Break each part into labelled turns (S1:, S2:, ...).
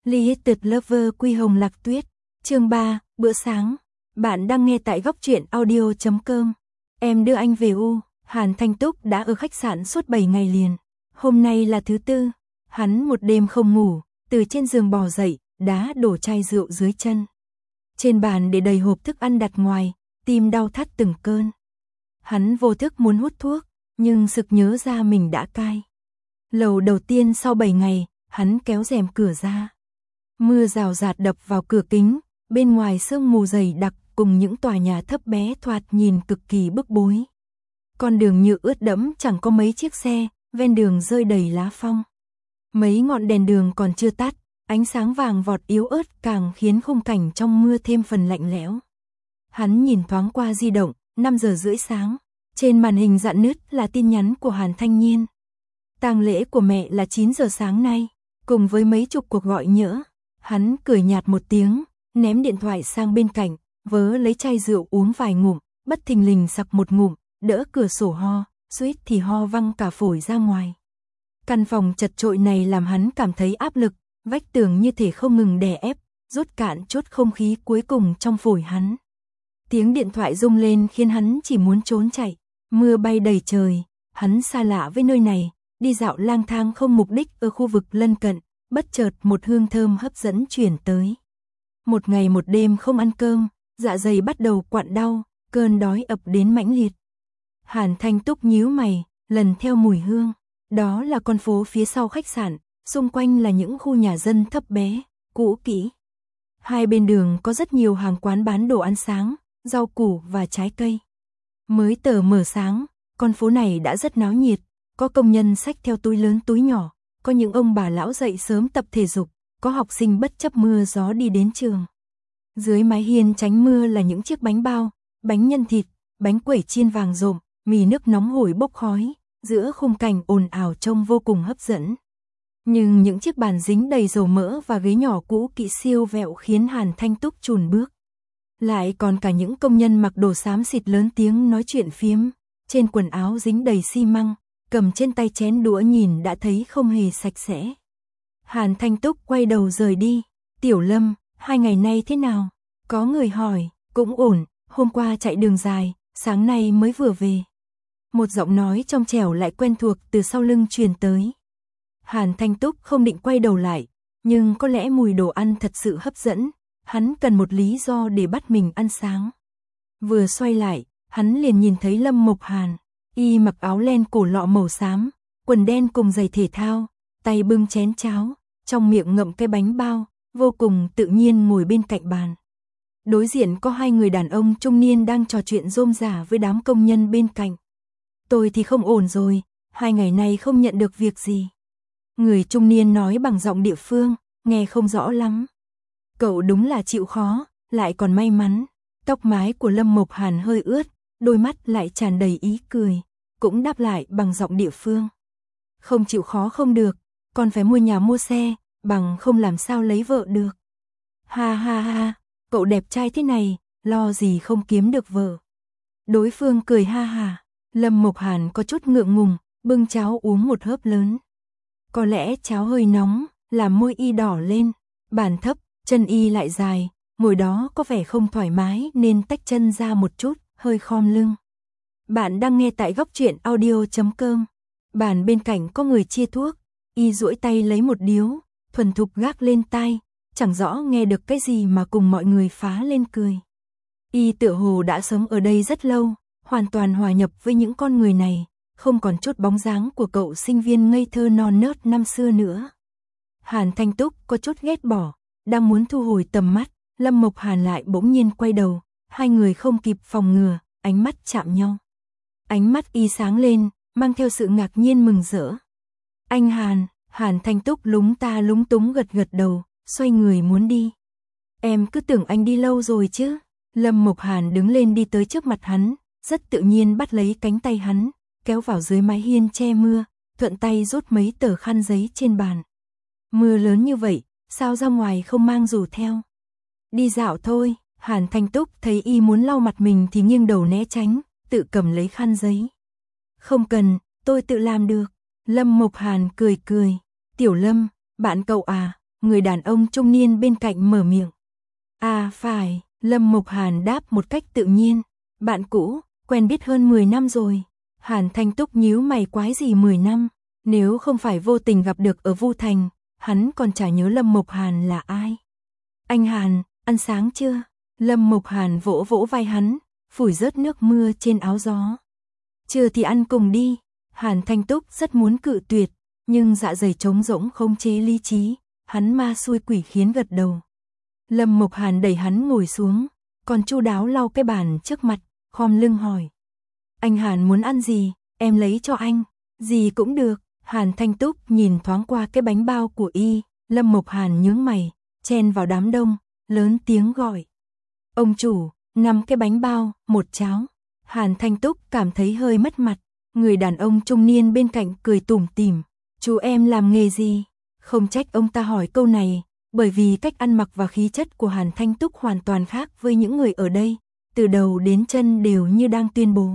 S1: Limited Lover Quy Hồng Lạc Tuyết, chương 3, bữa sáng. Bạn đang nghe tại góc truyện audio.com. Em đưa anh về U. Hàn Thanh Túc đã ở khách sạn suốt 7 ngày liền. Hôm nay là thứ tư. Hắn một đêm không ngủ, từ trên giường bò dậy, đá đổ chai rượu dưới chân. Trên bàn để đầy hộp thức ăn đặt ngoài, tim đau thắt từng cơn. Hắn vô thức muốn hút thuốc, nhưng sực nhớ ra mình đã cai. Lầu đầu tiên sau 7 ngày, hắn kéo rèm cửa ra. Mưa rào rạt đập vào cửa kính, bên ngoài sương mù dày đặc cùng những tòa nhà thấp bé thoạt nhìn cực kỳ bức bối. Con đường nhựa ướt đẫm chẳng có mấy chiếc xe, ven đường rơi đầy lá phong. Mấy ngọn đèn đường còn chưa tắt, ánh sáng vàng vọt yếu ớt càng khiến khung cảnh trong mưa thêm phần lạnh lẽo. Hắn nhìn thoáng qua di động, 5 giờ rưỡi sáng, trên màn hình rạn nứt là tin nhắn của Hàn Thanh Nhiên. Tang lễ của mẹ là 9 giờ sáng nay, cùng với mấy chục cuộc gọi nhỡ. Hắn cười nhạt một tiếng, ném điện thoại sang bên cạnh, vớ lấy chai rượu uống vài ngụm, bất thình lình sặc một ngụm, đỡ cửa sổ ho, suýt thì ho văng cả phổi ra ngoài. Căn phòng chật chội này làm hắn cảm thấy áp lực, vách tường như thể không ngừng đè ép, rút cạn chút không khí cuối cùng trong phổi hắn. Tiếng điện thoại rung lên khiến hắn chỉ muốn trốn chạy, mưa bay đầy trời, hắn xa lạ với nơi này, đi dạo lang thang không mục đích ở khu vực lân cận. Bất chợt một hương thơm hấp dẫn chuyển tới. Một ngày một đêm không ăn cơm, dạ dày bắt đầu quặn đau, cơn đói ập đến mãnh liệt. Hàn Thanh Túc nhíu mày, lần theo mùi hương. Đó là con phố phía sau khách sạn, xung quanh là những khu nhà dân thấp bé, cũ kỹ. Hai bên đường có rất nhiều hàng quán bán đồ ăn sáng, rau củ và trái cây. Mới tờ mờ sáng, con phố này đã rất náo nhiệt, có công nhân xách theo túi lớn túi nhỏ. Có những ông bà lão dậy sớm tập thể dục, có học sinh bất chấp mưa gió đi đến trường. Dưới mái hiên tránh mưa là những chiếc bánh bao, bánh nhân thịt, bánh quẩy chiên vàng rộm, mì nước nóng hổi bốc khói, giữa khung cảnh ồn ào trông vô cùng hấp dẫn. Nhưng những chiếc bàn dính đầy dầu mỡ và ghế nhỏ cũ kỹ siêu vẹo khiến Hàn Thanh Túc chùn bước. Lại còn cả những công nhân mặc đồ xám xịt lớn tiếng nói chuyện phiếm, trên quần áo dính đầy xi măng. Cầm trên tay chén đũa nhìn đã thấy không hề sạch sẽ. Hàn Thanh Túc quay đầu rời đi. Tiểu Lâm, 2 ngày nay thế nào? Có người hỏi, cũng ổn, hôm qua chạy đường dài, sáng nay mới vừa về. Một giọng nói trong trẻo lại quen thuộc từ sau lưng truyền tới. Hàn Thanh Túc không định quay đầu lại, nhưng có lẽ mùi đồ ăn thật sự hấp dẫn, hắn cần một lý do để bắt mình ăn sáng. Vừa xoay lại, hắn liền nhìn thấy Lâm Mộc Hàn. Y mặc áo len cổ lọ màu xám, quần đen cùng giày thể thao, tay bưng chén cháo, trong miệng ngậm cái bánh bao, vô cùng tự nhiên ngồi bên cạnh bàn. Đối diện có 2 người đàn ông trung niên đang trò chuyện rôm rả với đám công nhân bên cạnh. Tôi thì không ổn rồi, 2 ngày nay không nhận được việc gì. Người trung niên nói bằng giọng địa phương, nghe không rõ lắm. Cậu đúng là chịu khó, lại còn may mắn. Tóc mái của Lâm Mộc Hàn hơi ướt, đôi mắt lại tràn đầy ý cười, cũng đáp lại bằng giọng địa phương. Không chịu khó không được, còn phải mua nhà mua xe, bằng không làm sao lấy vợ được. Ha ha ha, cậu đẹp trai thế này, lo gì không kiếm được vợ. Đối phương cười ha ha, Lâm Mộc Hàn có chút ngượng ngùng, bưng cháo uống một hớp lớn. Có lẽ cháo hơi nóng, làm môi y đỏ lên, bàn thấp, chân y lại dài, ngồi đó có vẻ không thoải mái nên tách chân ra một chút. Hơi khom lưng. Bạn đang nghe tại góc truyện audio.com. Bàn bên cạnh có người chia thuốc, y duỗi tay lấy một điếu, thuần thục gác lên tai, chẳng rõ nghe được cái gì mà cùng mọi người phá lên cười. Y tựa hồ đã sống ở đây rất lâu, hoàn toàn hòa nhập với những con người này, không còn chút bóng dáng của cậu sinh viên ngây thơ non nớt năm xưa nữa. Hàn Thanh Túc có chút ghét bỏ, đang muốn thu hồi tầm mắt, Lâm Mộc Hàn lại bỗng nhiên quay đầu. 2 người không kịp phòng ngừa, ánh mắt chạm nhau. Ánh mắt y sáng lên, mang theo sự ngạc nhiên mừng rỡ. Anh Hàn, Hàn Thanh Túc lúng ta lúng túng gật gật đầu, xoay người muốn đi. Em cứ tưởng anh đi lâu rồi chứ. Lâm Mộc Hàn đứng lên đi tới trước mặt hắn, rất tự nhiên bắt lấy cánh tay hắn, kéo vào dưới mái hiên che mưa, thuận tay rút mấy tờ khăn giấy trên bàn. Mưa lớn như vậy, sao ra ngoài không mang dù theo? Đi dạo thôi. Hàn Thanh Túc thấy y muốn lau mặt mình thì nghiêng đầu né tránh, tự cầm lấy khăn giấy. Không cần, tôi tự làm được. Lâm Mộc Hàn cười cười. Tiểu Lâm, bạn cậu à, người đàn ông trung niên bên cạnh mở miệng. À phải, Lâm Mộc Hàn đáp một cách tự nhiên. Bạn cũ, quen biết hơn 10 năm rồi. Hàn Thanh Túc nhíu mày, quái gì 10 năm, nếu không phải vô tình gặp được ở Vu Thành, hắn còn chả nhớ Lâm Mộc Hàn là ai. Anh Hàn, ăn sáng chưa? Lâm Mộc Hàn vỗ vỗ vai hắn, phủi rớt nước mưa trên áo gió. Chưa thì ăn cùng đi. Hàn Thanh Túc rất muốn cự tuyệt, nhưng dạ dày trống rỗng không chế lý trí, hắn ma xui quỷ khiến gật đầu. Lâm Mộc Hàn đẩy hắn ngồi xuống, còn chu đáo lau cái bàn trước mặt, khom lưng hỏi. Anh Hàn muốn ăn gì, em lấy cho anh. Gì cũng được. Hàn Thanh Túc nhìn thoáng qua cái bánh bao của y, Lâm Mộc Hàn nhướng mày, chen vào đám đông, lớn tiếng gọi. Ông chủ, 5 cái bánh bao, 1 cháo. Hàn Thanh Túc cảm thấy hơi mất mặt, người đàn ông trung niên bên cạnh cười tủm tỉm. Chú em làm nghề gì? Không trách ông ta hỏi câu này, bởi vì cách ăn mặc và khí chất của Hàn Thanh Túc hoàn toàn khác với những người ở đây, từ đầu đến chân đều như đang tuyên bố.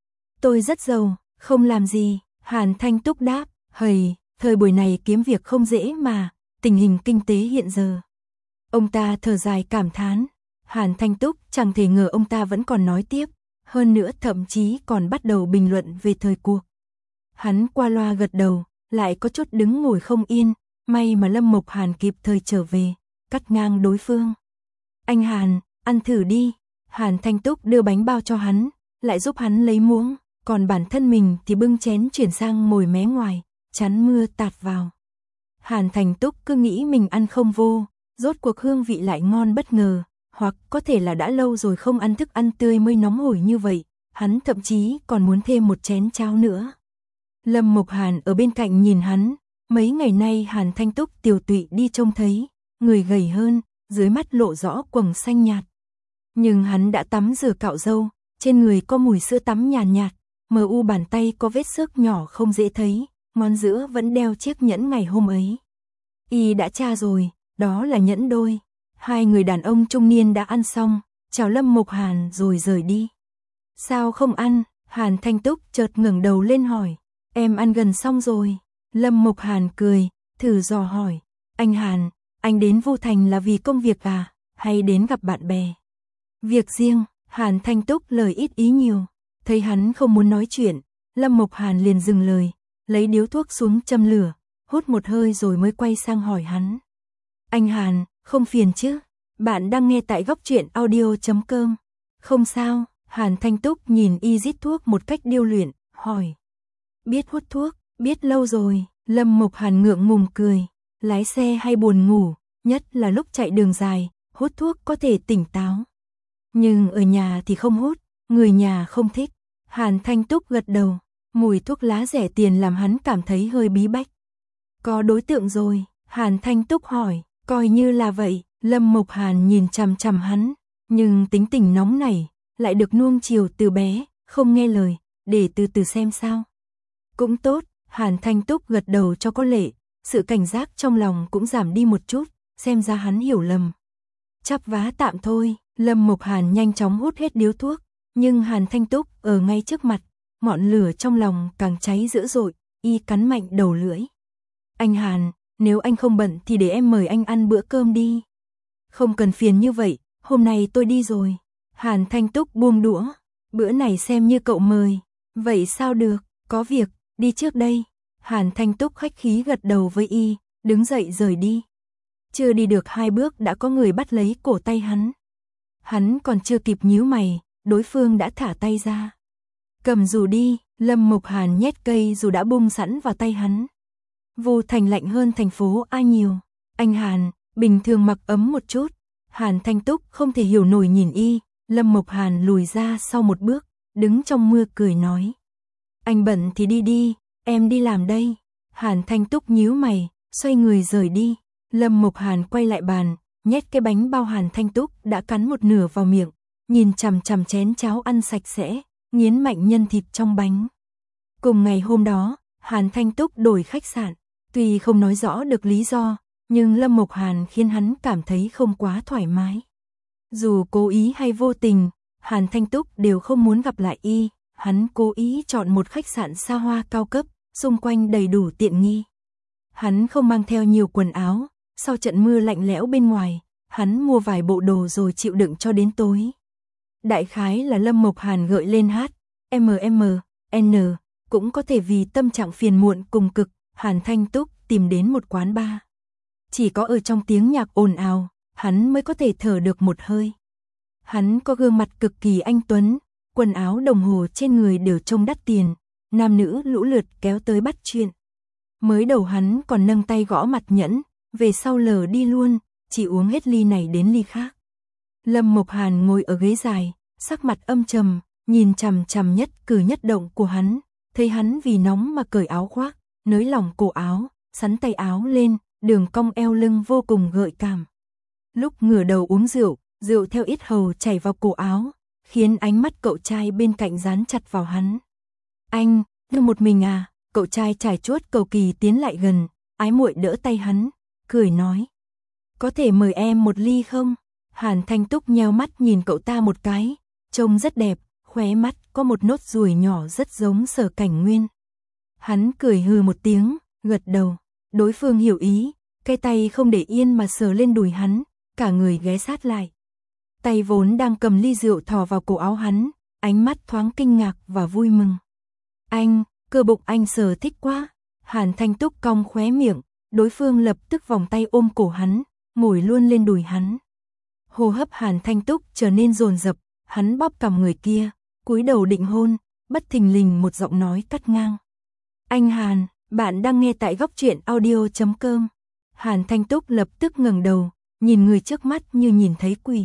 S1: Tôi rất giàu, không làm gì. Hàn Thanh Túc đáp, hầy, thời buổi này kiếm việc không dễ mà, tình hình kinh tế hiện giờ. Ông ta thở dài cảm thán. Hàn Thanh Túc chẳng thể ngờ ông ta vẫn còn nói tiếp, hơn nữa thậm chí còn bắt đầu bình luận về thời cuộc. Hắn qua loa gật đầu, lại có chút đứng ngồi không yên, may mà Lâm Mộc Hàn kịp thời trở về, cắt ngang đối phương. Anh Hàn, ăn thử đi. Hàn Thanh Túc đưa bánh bao cho hắn, lại giúp hắn lấy muỗng, còn bản thân mình thì bưng chén chuyển sang ngồi mé ngoài, chắn mưa tạt vào. Hàn Thanh Túc cứ nghĩ mình ăn không vô, rốt cuộc hương vị lại ngon bất ngờ, hoặc có thể là đã lâu rồi không ăn thức ăn tươi mới nóng hổi như vậy, hắn thậm chí còn muốn thêm một chén cháo nữa. Lâm Mộc Hàn ở bên cạnh nhìn hắn, mấy ngày nay Hàn Thanh Túc tiều tụy đi trông thấy, người gầy hơn, dưới mắt lộ rõ quầng xanh nhạt. Nhưng hắn đã tắm rửa cạo râu, trên người có mùi sữa tắm nhàn nhạt, mờ u bàn tay có vết xước nhỏ không dễ thấy, ngón giữa vẫn đeo chiếc nhẫn ngày hôm ấy. Y đã tra rồi, đó là nhẫn đôi. Hai người đàn ông trung niên đã ăn xong, chào Lâm Mộc Hàn rồi rời đi. Sao không ăn? Hàn Thanh Túc chợt ngẩng đầu lên hỏi. Em ăn gần xong rồi. Lâm Mộc Hàn cười, thử dò hỏi. Anh Hàn, anh đến Vu Thành là vì công việc à, hay đến gặp bạn bè? Việc riêng. Hàn Thanh Túc lời ít ý nhiều. Thấy hắn không muốn nói chuyện, Lâm Mộc Hàn liền dừng lời, lấy điếu thuốc xuống châm lửa, hút một hơi rồi mới quay sang hỏi hắn. Anh Hàn, không phiền chứ? Bạn đang nghe tại Góc Truyện Audio.com. Không sao. Hàn Thanh Túc nhìn y rít thuốc một cách điêu luyện, hỏi. Biết hút thuốc, biết lâu rồi. Lâm Mộc Hàn ngượng ngùng cười. Lái xe hay buồn ngủ, nhất là lúc chạy đường dài, hút thuốc có thể tỉnh táo. Nhưng ở nhà thì không hút, người nhà không thích. Hàn Thanh Túc gật đầu, mùi thuốc lá rẻ tiền làm hắn cảm thấy hơi bí bách. Có đối tượng rồi? Hàn Thanh Túc hỏi. Coi như là vậy. Lâm Mộc Hàn nhìn chằm chằm hắn, nhưng tính tình nóng nảy, lại được nuông chiều từ bé, không nghe lời, để từ từ xem sao. Cũng tốt. Hàn Thanh Túc gật đầu cho có lệ, sự cảnh giác trong lòng cũng giảm đi một chút, xem ra hắn hiểu lầm. Chắp vá tạm thôi. Lâm Mộc Hàn nhanh chóng hút hết điếu thuốc, nhưng Hàn Thanh Túc ở ngay trước mặt, ngọn lửa trong lòng càng cháy dữ dội, y cắn mạnh đầu lưỡi. Anh Hàn, nếu anh không bận thì để em mời anh ăn bữa cơm đi. Không cần phiền như vậy, hôm nay tôi đi rồi. Hàn Thanh Túc buông đũa, bữa này xem như cậu mời. Vậy sao được, có việc, đi trước đây. Hàn Thanh Túc khách khí gật đầu với y, đứng dậy rời đi. Chưa đi được 2 bước đã có người bắt lấy cổ tay hắn. Hắn còn chưa kịp nhíu mày, đối phương đã thả tay ra. Cầm dù đi. Lâm Mộc Hàn nhét cây dù đã bung sẵn vào tay hắn. Vu Thành lạnh hơn thành phố A nhiều. Anh Hàn, bình thường mặc ấm một chút. Hàn Thanh Túc không thể hiểu nổi nhìn y. Lâm Mộc Hàn lùi ra sau một bước, đứng trong mưa cười nói. Anh bận thì đi đi, em đi làm đây. Hàn Thanh Túc nhíu mày, xoay người rời đi. Lâm Mộc Hàn quay lại bàn, nhét cái bánh bao Hàn Thanh Túc đã cắn một nửa vào miệng, nhìn chằm chằm chén cháo ăn sạch sẽ, nghiến mạnh nhân thịt trong bánh. Cùng ngày hôm đó, Hàn Thanh Túc đổi khách sạn, tuy không nói rõ được lý do, nhưng Lâm Mộc Hàn khiến hắn cảm thấy không quá thoải mái. Dù cố ý hay vô tình, Hàn Thanh Túc đều không muốn gặp lại y, hắn cố ý chọn một khách sạn xa hoa cao cấp, xung quanh đầy đủ tiện nghi. Hắn không mang theo nhiều quần áo, sau trận mưa lạnh lẽo bên ngoài, hắn mua vài bộ đồ rồi chịu đựng cho đến tối. Đại khái là Lâm Mộc Hàn gợi lên hát, N, cũng có thể vì tâm trạng phiền muộn cùng cực, Hàn Thanh Túc tìm đến một quán bar. Chỉ có ở trong tiếng nhạc ồn ào, hắn mới có thể thở được một hơi. Hắn có gương mặt cực kỳ anh tuấn, quần áo đồng hồ trên người đều trông đắt tiền, nam nữ lũ lượt kéo tới bắt chuyện. Mới đầu hắn còn nâng tay gõ mặt nhẫn, về sau lờ đi luôn, chỉ uống hết ly này đến ly khác. Lâm Mộc Hàn ngồi ở ghế dài, sắc mặt âm trầm, nhìn chằm chằm nhất cử nhất động của hắn, thấy hắn vì nóng mà cởi áo khoác, nới lỏng cổ áo, xắn tay áo lên, đường cong eo lưng vô cùng gợi cảm. Lúc ngửa đầu uống rượu, rượu theo yết hầu chảy vào cổ áo, khiến ánh mắt cậu trai bên cạnh dán chặt vào hắn. Anh, đưa một mình à? Cậu trai trải chuốt cầu kỳ tiến lại gần, ái muội đỡ tay hắn, cười nói. Có thể mời em một ly không? Hàn Thanh Túc nheo mắt nhìn cậu ta một cái, trông rất đẹp, khóe mắt có một nốt ruồi nhỏ rất giống Sở Cảnh Nguyên. Hắn cười hừ một tiếng, gật đầu, đối phương hiểu ý, cái tay không để yên mà sờ lên đùi hắn, cả người ghé sát lại. Tay vốn đang cầm ly rượu thò vào cổ áo hắn, ánh mắt thoáng kinh ngạc và vui mừng. Anh, cơ bụng anh sờ thích quá. Hàn Thanh Túc cong khóe miệng, đối phương lập tức vòng tay ôm cổ hắn, ngồi luôn lên đùi hắn. Hô hấp Hàn Thanh Túc trở nên dồn dập, hắn bóp cằm người kia, cúi đầu định hôn, bất thình lình một giọng nói cắt ngang. Anh Hàn, bạn đang nghe tại Góc Truyện Audio.com. Hàn Thanh Túc lập tức ngẩng đầu, nhìn người trước mắt như nhìn thấy quỷ.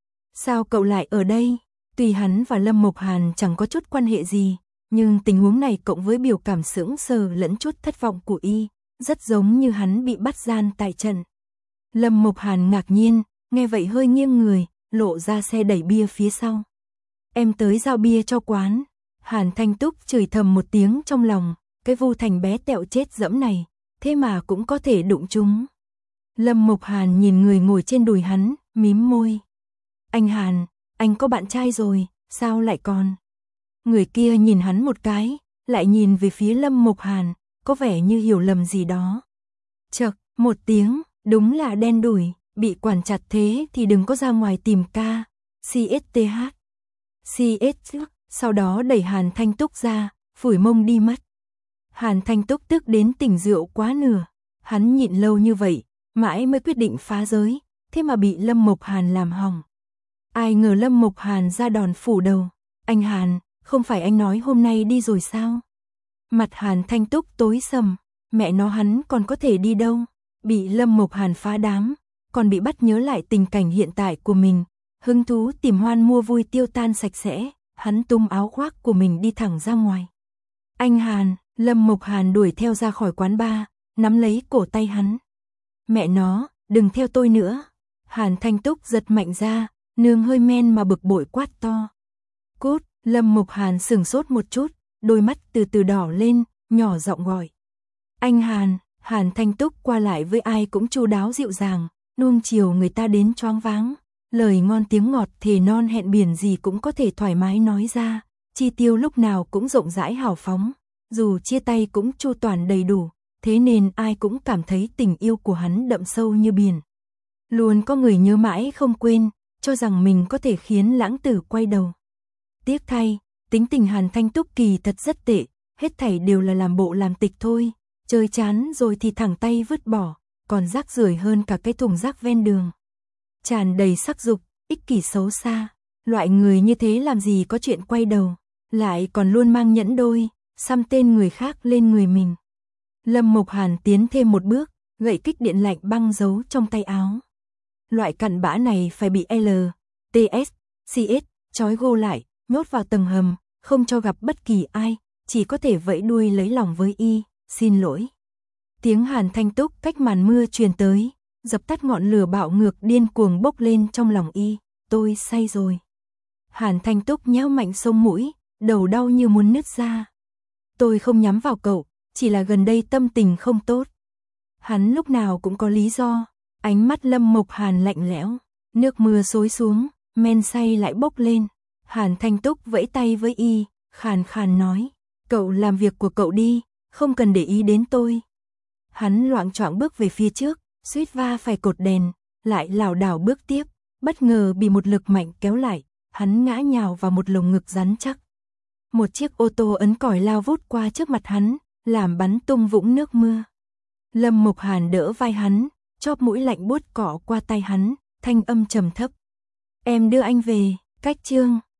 S1: Sao cậu lại ở đây? Tuy hắn và Lâm Mộc Hàn chẳng có chút quan hệ gì, nhưng tình huống này cộng với biểu cảm sững sờ lẫn chút thất vọng của y, rất giống như hắn bị bắt gian tại trận. Lâm Mộc Hàn ngạc nhiên, nghe vậy hơi nghiêng người, lộ ra xe đẩy bia phía sau. Em tới giao bia cho quán. Hàn Thanh Túc chửi thầm một tiếng trong lòng, cái Vu Thành bé tẹo chết dẫm này, thế mà cũng có thể đụng chúng. Lâm Mộc Hàn nhìn người ngồi trên đùi hắn, mím môi. Anh Hàn, anh có bạn trai rồi, sao lại còn? Người kia nhìn hắn một cái, lại nhìn về phía Lâm Mộc Hàn, có vẻ như hiểu lầm gì đó. Chậc, một tiếng, đúng là đen đủi, bị quản chặt thế thì đừng có ra ngoài tìm ca. CSTH. Sau đó đẩy Hàn Thanh Túc ra, phủi mông đi mất. Hàn Thanh Túc tức đến tỉnh rượu quá nửa, hắn nhịn lâu như vậy, mãi mới quyết định phá giới, thế mà bị Lâm Mộc Hàn làm hỏng. Ai ngờ Lâm Mộc Hàn ra đòn phủ đầu. Anh Hàn, không phải anh nói hôm nay đi rồi sao? Mặt Hàn Thanh Túc tối sầm, mẹ nó hắn còn có thể đi đâu? Bị Lâm Mộc Hàn phá đám, còn bị bắt nhớ lại tình cảnh hiện tại của mình, hứng thú tìm hoan mua vui tiêu tan sạch sẽ, hắn tung áo khoác của mình đi thẳng ra ngoài. Anh Hàn, Lâm Mộc Hàn đuổi theo ra khỏi quán bar, nắm lấy cổ tay hắn. Mẹ nó, đừng theo tôi nữa. Hàn Thanh Túc giật mạnh ra, nương hơi men mà bực bội quát to. Cút, Lâm Mộc Hàn sửng sốt một chút, đôi mắt từ từ đỏ lên, nhỏ giọng gọi. Anh Hàn, Hàn Thanh Túc qua lại với ai cũng chu đáo dịu dàng, nuông chiều người ta đến choáng váng. Lời ngon tiếng ngọt thề non hẹn biển gì cũng có thể thoải mái nói ra, chi tiêu lúc nào cũng rộng rãi hào phóng, dù chia tay cũng chu toàn đầy đủ, thế nên ai cũng cảm thấy tình yêu của hắn đậm sâu như biển. Luôn có người nhớ mãi không quên, cho rằng mình có thể khiến lãng tử quay đầu. Tiếc thay, tính tình Hàn Thanh Túc kỳ thật rất tệ, hết thảy đều là làm bộ làm tịch thôi, chơi chán rồi thì thẳng tay vứt bỏ, còn rác rưởi hơn cả cái thùng rác ven đường. Tràn đầy sắc dục, ích kỷ xấu xa, loại người như thế làm gì có chuyện quay đầu, lại còn luôn mang nhẫn đôi, xăm tên người khác lên người mình. Lâm Mộc Hàn tiến thêm một bước, gậy kích điện lạnh băng giấu trong tay áo. Loại cặn bã này phải bị CS trói gô lại, nhốt vào tầng hầm, không cho gặp bất kỳ ai, chỉ có thể vẫy đuôi lấy lòng với y, xin lỗi. Tiếng Hàn Thanh Túc cách màn mưa truyền tới, dập tắt ngọn lửa bạo ngược điên cuồng bốc lên trong lòng y, tôi say rồi. Hàn Thanh Túc nhéo mạnh sống mũi, đầu đau như muốn nứt ra. Tôi không nhắm vào cậu, chỉ là gần đây tâm tình không tốt. Hắn lúc nào cũng có lý do, ánh mắt Lâm Mộc Hàn lạnh lẽo, nước mưa xối xuống, men say lại bốc lên. Hàn Thanh Túc vẫy tay với y, khàn khàn nói, cậu làm việc của cậu đi, không cần để ý đến tôi. Hắn loạng choạng bước về phía trước, suýt va phải cột đèn, lại lảo đảo bước tiếp, bất ngờ bị một lực mạnh kéo lại, hắn ngã nhào vào một lồng ngực rắn chắc. Một chiếc ô tô ấn còi lao vút qua trước mặt hắn, làm bắn tung vũng nước mưa. Lâm Mục Hàn đỡ vai hắn, chóp mũi lạnh buốt cọ qua tay hắn, thanh âm trầm thấp. Em đưa anh về, cách chương.